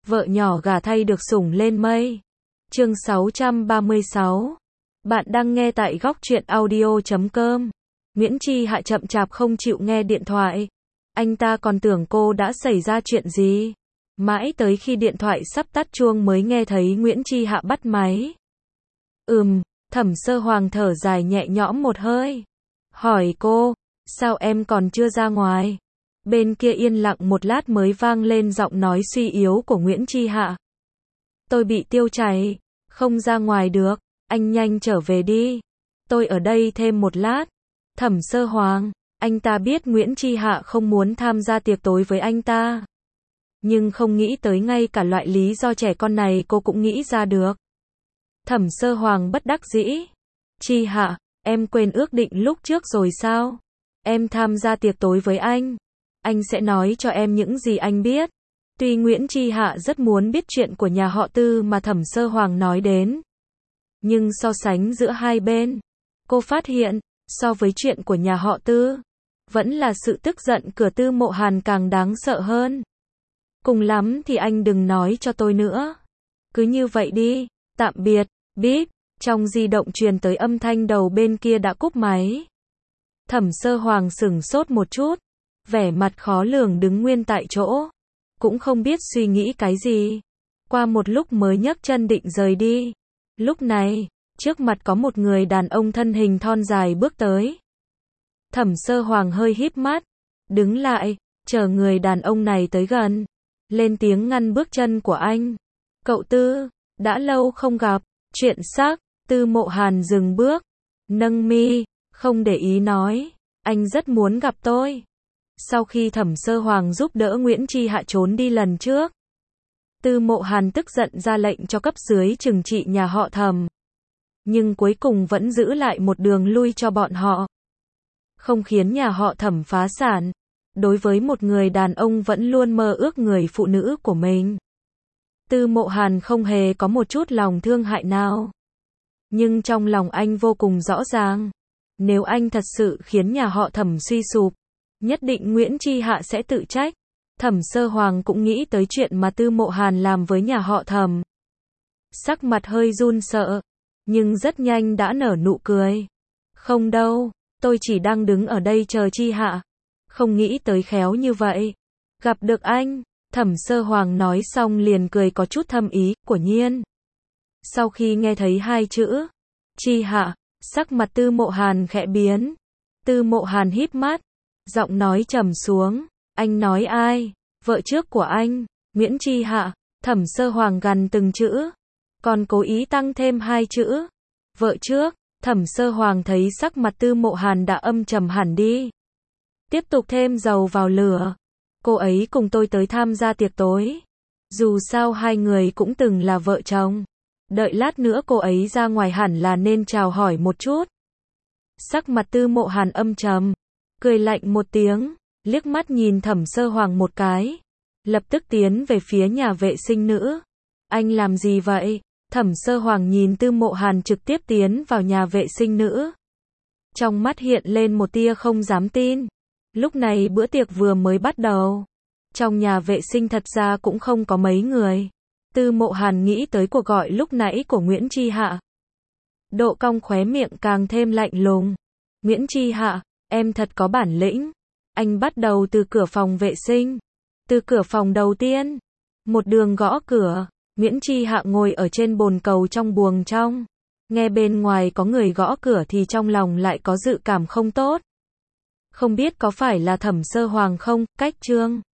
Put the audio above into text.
vợ nhỏ gả thay được sủng lên mây. Chương 636. Bạn đang nghe tại góc truyện audio.com. Nguyễn Chi Hạ chậm chạp không chịu nghe điện thoại. Anh ta còn tưởng cô đã xảy ra chuyện gì. Mãi tới khi điện thoại sắp tắt chuông mới nghe thấy Nguyễn Chi Hạ bắt máy. Thẩm Sơ Hoàng thở dài nhẹ nhõm một hơi. Hỏi cô, sao em còn chưa ra ngoài? Bên kia yên lặng một lát mới vang lên giọng nói suy yếu của Nguyễn Chi Hạ. Tôi bị tiêu chảy, không ra ngoài được, anh nhanh trở về đi. Tôi ở đây thêm một lát. Thẩm Sơ Hoàng, anh ta biết Nguyễn Chi Hạ không muốn tham gia tiệc tối với anh ta. Nhưng không nghĩ tới ngay cả loại lý do trẻ con này cô cũng nghĩ ra được. Thẩm Sơ Hoàng bất đắc dĩ. Chi Hạ, em quên ước định lúc trước rồi sao? Em tham gia tiệc tối với anh sẽ nói cho em những gì anh biết. Tuy Nguyễn Chi Hạ rất muốn biết chuyện của nhà họ Tư mà Thẩm Sơ Hoàng nói đến. Nhưng so sánh giữa hai bên, cô phát hiện, so với chuyện của nhà họ Tư, vẫn là sự tức giận của Tư Mộ Hàn càng đáng sợ hơn. Cùng lắm thì anh đừng nói cho tôi nữa. Cứ như vậy đi, tạm biệt, bíp. Trong di động truyền tới âm thanh đầu bên kia đã cúp máy. Thẩm Sơ Hoàng sửng sốt một chút, vẻ mặt khó lường đứng nguyên tại chỗ, cũng không biết suy nghĩ cái gì. Qua một lúc mới nhấc chân định rời đi. Lúc này, trước mặt có một người đàn ông thân hình thon dài bước tới. Thẩm Sơ Hoàng hơi híp mắt, đứng lại, chờ người đàn ông này tới gần, lên tiếng ngăn bước chân của anh. Cậu Tư, đã lâu không gặp, chuyện xác. Tư Mộ Hàn dừng bước, nâng mi, không để ý nói, anh rất muốn gặp tôi. Sau khi Thẩm Sơ Hoàng giúp đỡ Nguyễn Chi Hạ trốn đi lần trước, Tư Mộ Hàn tức giận ra lệnh cho cấp dưới trừng trị nhà họ Thẩm. Nhưng cuối cùng vẫn giữ lại một đường lui cho bọn họ. Không khiến nhà họ Thẩm phá sản. Đối với một người đàn ông vẫn luôn mơ ước người phụ nữ của mình, Tư Mộ Hàn không hề có một chút lòng thương hại nào. Nhưng trong lòng anh vô cùng rõ ràng, nếu anh thật sự khiến nhà họ Thẩm suy sụp, nhất định Nguyễn Chi Hạ sẽ tự trách. Thẩm Sơ Hoàng cũng nghĩ tới chuyện mà Tư Mộ Hàn làm với nhà họ Thẩm. Sắc mặt hơi run sợ, nhưng rất nhanh đã nở nụ cười. Không đâu, tôi chỉ đang đứng ở đây chờ Chi Hạ. Không nghĩ tới khéo như vậy. Gặp được anh, Thẩm Sơ Hoàng nói xong liền cười có chút thâm ý, quả nhiên. Sau khi nghe thấy hai chữ Chi Hạ, sắc mặt Tư Mộ Hàn khẽ biến. Tư Mộ Hàn híp mắt, giọng nói trầm xuống, anh nói ai? Vợ trước của anh, Nguyễn Chi Hạ. Thẩm Sơ Hoàng gằn từng chữ, còn cố ý tăng thêm hai chữ vợ trước. Thẩm Sơ Hoàng thấy sắc mặt Tư Mộ Hàn đã âm trầm hẳn đi, tiếp tục thêm dầu vào lửa. Cô ấy cùng tôi tới tham gia tiệc tối, dù sao hai người cũng từng là vợ chồng. Đợi lát nữa cô ấy ra ngoài hẳn là nên chào hỏi một chút. Sắc mặt Tư Mộ Hàn âm trầm, cười lạnh một tiếng, liếc mắt nhìn Thẩm Sơ Hoàng một cái, lập tức tiến về phía nhà vệ sinh nữ. Anh làm gì vậy? Thẩm Sơ Hoàng nhìn Tư Mộ Hàn trực tiếp tiến vào nhà vệ sinh nữ, trong mắt hiện lên một tia không dám tin. Lúc này bữa tiệc vừa mới bắt đầu, trong nhà vệ sinh thật ra cũng không có mấy người. Tư Mộ Hàn nghĩ tới cuộc gọi lúc nãy của Nguyễn Chi Hạ, độ cong khóe miệng càng thêm lạnh lùng. Nguyễn Chi Hạ, em thật có bản lĩnh. Anh bắt đầu từ cửa phòng vệ sinh, từ cửa phòng đầu tiên, một đường gõ cửa. Nguyễn Chi Hạ ngồi ở trên bồn cầu trong buồng trong, nghe bên ngoài có người gõ cửa thì trong lòng lại có dự cảm không tốt. Không biết có phải là Thẩm Sơ Hoàng không? Cách chương